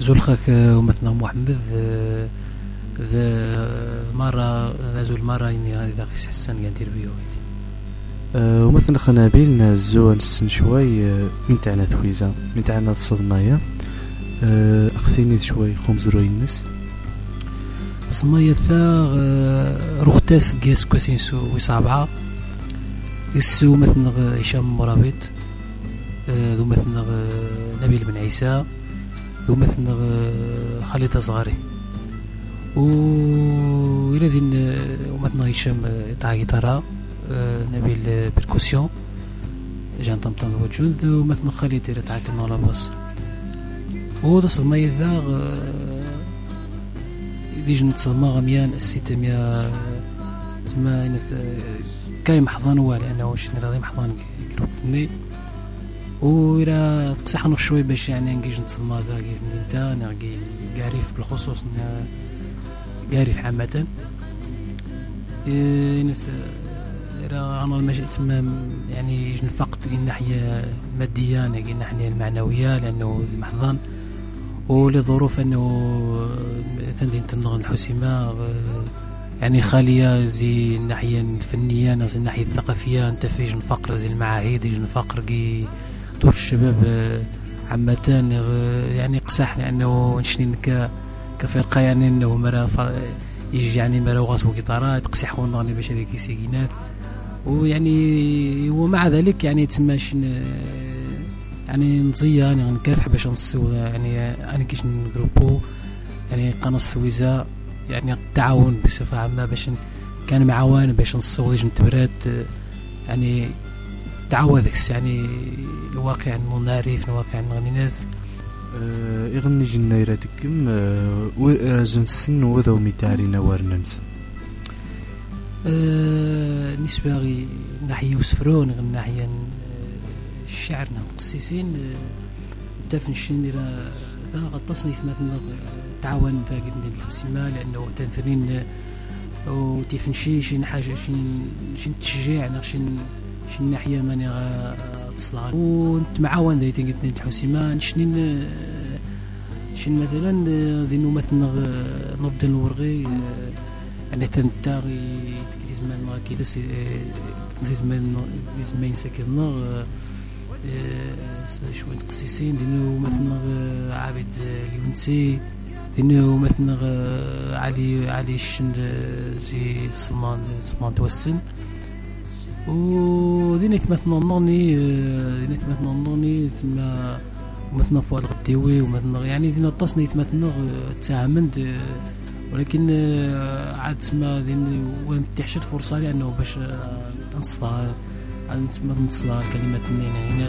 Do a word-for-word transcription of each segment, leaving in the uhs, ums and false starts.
زول خاك ومثلا محمد ذا مرة زول مرة إني هذه ذاك حسن قاعد ندير بيه أه ومثلا خنابيل نازو نسن شوي من تاعنا ثويزة من تاعنا الصدماية أه أخذيني شوي خمس روي الناس صدماية ثا روختاث قيس كوسينسو ويصابعة يسو مثلا هشام مرابط ذو مثلا نبيل بن عيسى ذو مثلا خالد صغاري و إلى ذين ومثلا هشام تاع جيتارا نبيل بركوسيون جان طمطم وجود ومثلا خالد تاع كنا لاباس وهذا صدماية ذا ديجن تصدما غميان الستمية تما كاي محضان هو لأنه واش راضي محضان كروك ثني وإلى تقصحنا شوي باش يعني نجي نتصدما ذا كيف نتا نرجع قاريف بالخصوص قاريف عامة نث أنا المجال تمام يعني يجن فقط الناحية المادية يعني الناحية المعنوية لأنه محضان ولظروف أنه تندين تنغ الحسيمة يعني خالية زي الناحية الفنية زي الناحية الثقافية أنت في يجن فقر زي المعاهد يجن فقر كي دور الشباب عامة يعني قساح لأنه نشنين ك كفرقة يعني أنه مرة يجي يعني مرة وغاص وقطارات قسيحون نغني باش هذيك سيكينات ويعني ومع ذلك يعني تسماش يعني نزيا يعني نكافح باش نصيو يعني انا كيش نجروبو يعني قناه السويزه يعني التعاون بصفه عامه باش كان معاون باش نصيو ديج نتبرات يعني تعاودكس يعني الواقع المنعرف الواقع الغنينات أه يغني جنيراتكم أه ورزن السن وذو ميتارينا ورننس أه نسبة غي ناحية وسفرون غير ناحية الشعرنا مقصصين دافن شنيرا ذا غطسني ثمثنا تعاون ذا قد ندير الحسيمة لأنه تنثرين وتفنشي شي حاجة شين شين تشجيع شين شين ناحية ماني تصلح ونت معاون ذا قد ندير الحسيمة نشنين شين مثلا ذي مثلا نبدل الورغي يعني تنتاغي كي زمان كي دس كي زمان كي زمان ساكننا شويه تقسيسين دينو مثلا عابد اليونسي دينو مثلا علي علي الشن زي سلمان سلمان توسن وديني مثلا نوني ديني مثلا نوني ثم مثلا فؤاد غديوي ومثلا يعني دينا تصنيت مثلا تساهمند ولكن عاد تسمى ديني وين تحشد فرصه لانه باش نصطها أنت ما تنصلها كلمة النينة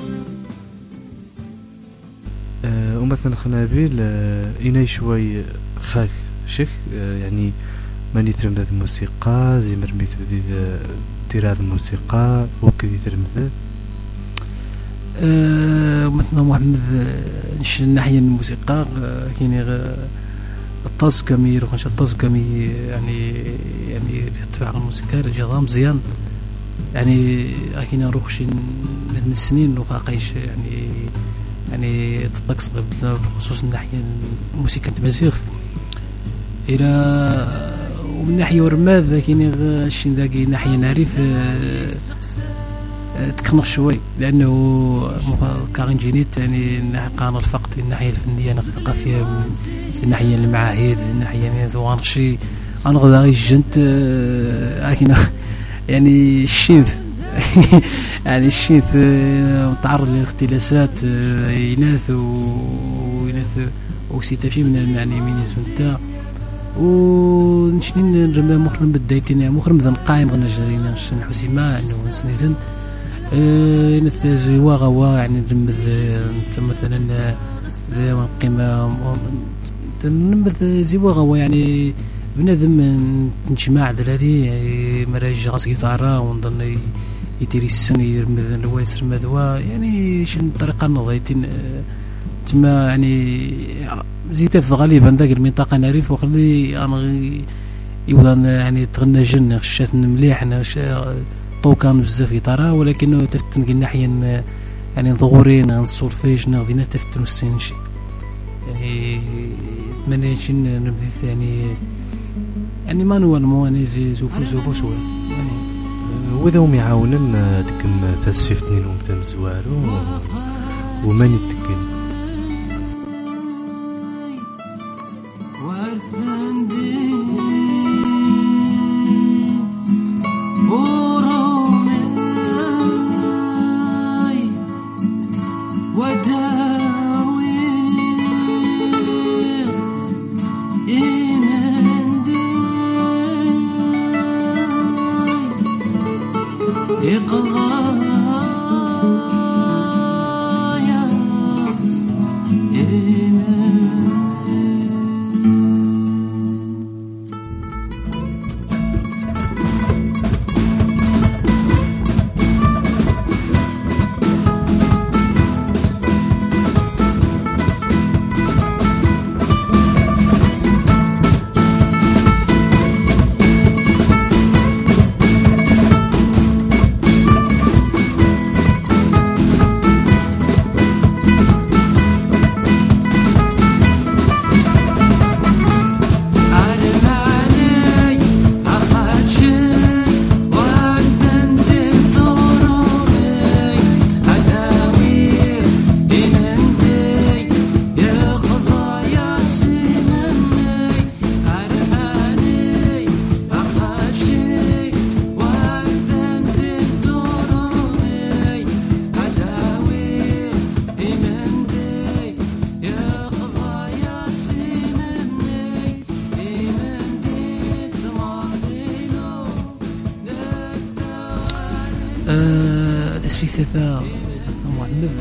ومثلا خنابيل إناي شوي خاك شك يعني ماني ترمذ الموسيقى زي مرميت بديت دير هذه الموسيقى وكذي ترمذ أه مثلا محمد نش ناحية من الموسيقى كاين الطاز كمي روحش الطاز كمي يعني يعني تبع الموسيقى الجرام مزيان يعني كاين نروحش من السنين وقايش يعني يعني تطقس بخصوص الناحية الموسيقى تمازيغ الى ومن ناحية ورماذ كاين شي داكي ناحية نعرف تكنر شوي لانه كاين جينيت يعني قانون الفقد الناحيه الفنيه الثقافيه من الناحيه المعاهد الناحيه يعني ذوانشي انا غدا جنت اكينا يعني الشيث يعني الشيث متعرض للاختلاسات يناث ويناث وسيتافي من يعني مينيزم تاع ونشنين نرمى مخرم بدايتنا مخرم ذن قايم غنا جرينا نشن حسيمه انه نسنيتن أه نتاجي واغا يعني نرمذ انت مثلا ذا قيمه نرمذ زي واغا يعني بنادم نجمع دلالي يعني مراج غاس جيتارا ونظن يتيري السن يرمذ الوالس رمذوا يعني شن طريقه نضيتين تما يعني زيت في غالبا ذاك المنطقه نعرف وخلي انا يبدا يعني تغنى جن خشات مليح انا طو كان بزاف جيتارا ولكنه تفتن ناحيه يعني ظهورين السولفيج ناضينا تفتن السنشي يعني منيش نبديت يعني يعني مانوال مو يعني زي زوفو زوفو شويه يعني وذا هم يعاونن ديكم تسفيف اثنين ومتم زوارو وماني تكن تسفيك ثلاثة محمد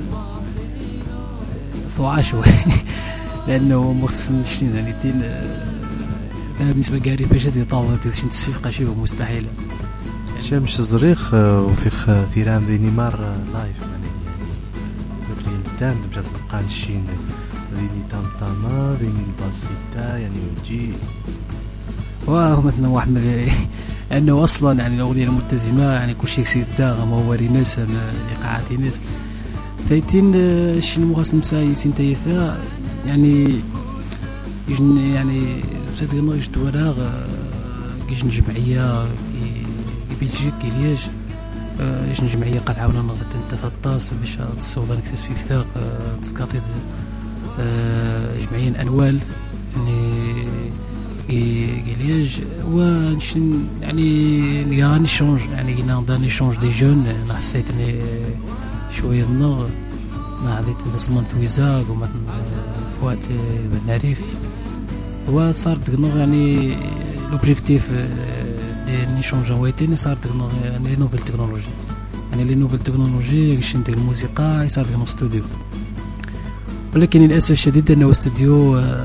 ثوعة شوي لأنه مختص نشتين يعني تين بالنسبة قاري باش يطاوض تشين تسفيق قاشي مستحيل شامش الزريخ وفيخ ثيران ذي نيمار لايف يعني نفري الدان بجاز نبقى نشين ذيني تامتاما ذيني الباسيتا يعني وجي واه مثلا محمد انه اصلا يعني الاغنيه الملتزمه يعني كل شيء سيدا ما هو ريناس ايقاعات ناس ثايتين شنو مغاسم ساي سنتيثا يعني يجن يعني زاد نوج دوراغ كيجن جمعيه كي بلجيك كي لياج يجن جمعيه قد عاونا نغت انت ثلاثة باش تصوب نكتس في ثاق تسكاطي جمعيين انوال يعني كيلياج ونشن يعني يعني شونج يعني كنا داني شونج دي جون انا حسيت اني شويه النغ ما هذيت نسمن تويزاق وما فوات بنعرف وصارت نغ يعني لوبجيكتيف دي شونج ويتين صارت نغ يعني نوفيل تكنولوجي يعني لي نوفيل تكنولوجي شنت الموسيقى صارت في استوديو ولكن للاسف الشديد انه استوديو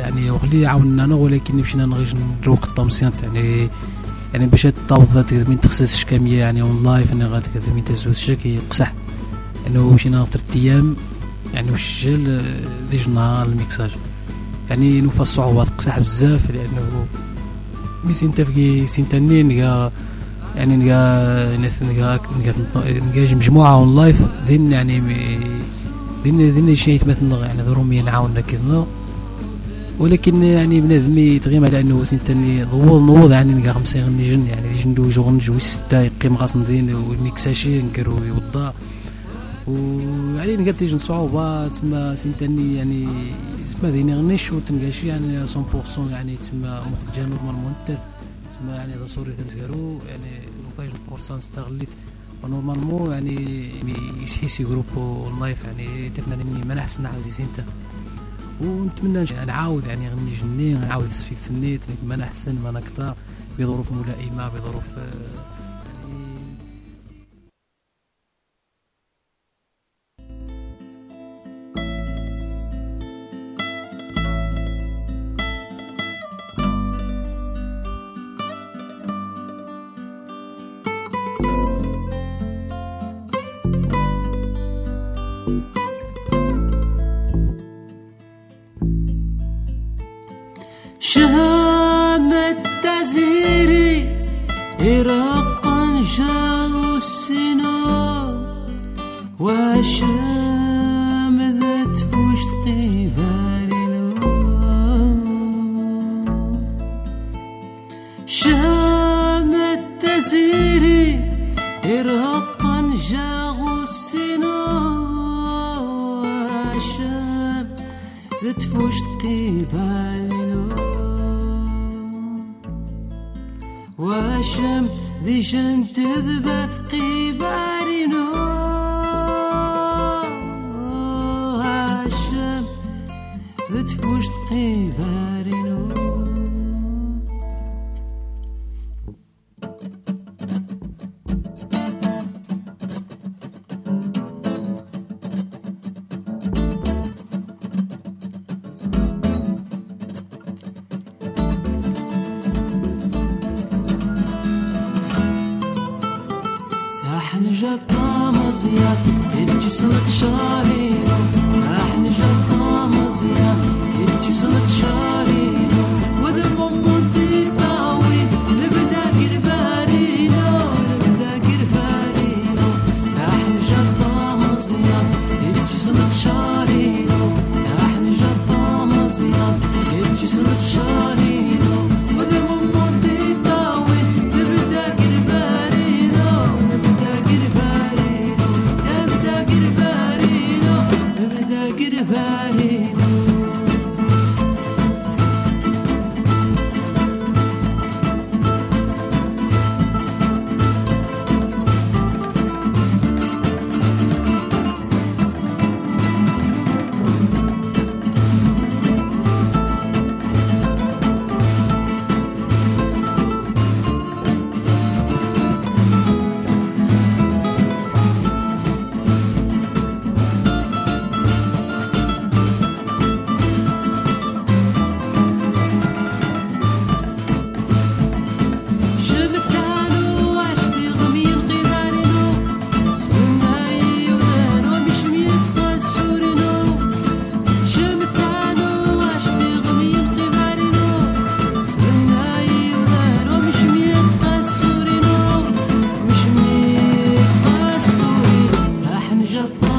يعني وغلي عاوننا انا ولكن مشينا نغيش نروق الطمسيانت يعني يعني باش تطاوض من تخصص كاميه يعني اون لايف انا غادي كذا من تزوج شكي قصح انه مشينا ثلاث ايام يعني وشجل ديج نهار الميكساج يعني نوفى الصعوبات قصح بزاف لانه مي سنتفكي سنتني نلقى يعني نلقى ناس نلقى نلقى مجموعه اون لايف دين يعني دين دين شي يتمثل يعني ضروري نعاوننا كذا ولكن يعني بنادم يتغيم على انه سنتني ضوض نوض يعني نلقى خمسة غني جن يعني جندو جوغن جوي ستة يقيم غاصندين والميكساشي نكرو يوضا ويعني نلقى تيجي صعوبات ما سنتني يعني ما ديني غنيش وتنقاشي يعني مية بالمية يعني تما مخرجه نورمالمون تما يعني اذا صوري تنسكرو يعني وفايج الفرصه استغليت ونورمالمون يعني يسحيسي جروب اون لايف يعني تفناني ما نحسن عزيز انت ونتمنى نعاود يعني غني جني نعاود نسفيك ثنيت ما نحسن ما نكثر بظروف ملائمه بظروف شام التزيري إرقا جالو السنو وشام ذات فوش قبالنا شام التزيري إرقا جالو السنو وشام ذات فوش قبالنا واشم ذي جنت ذبث قبارنا واشم ذي تفوشت قبارنا جطا مزيان تجي صلت شارينو راح نجطا مزيان تجي صلت شارينو وذبهم منطي طاوي نبدا قربارينو نبدا قربارينو راح نجطا مزيان تجي صلت شارينو راح نجطا مزيان تجي صلت شارينو وذبهم منطي طاوي نبدا قربارينو نبدا قربارينو نبدا قربارينو نبدا قربارينو جطا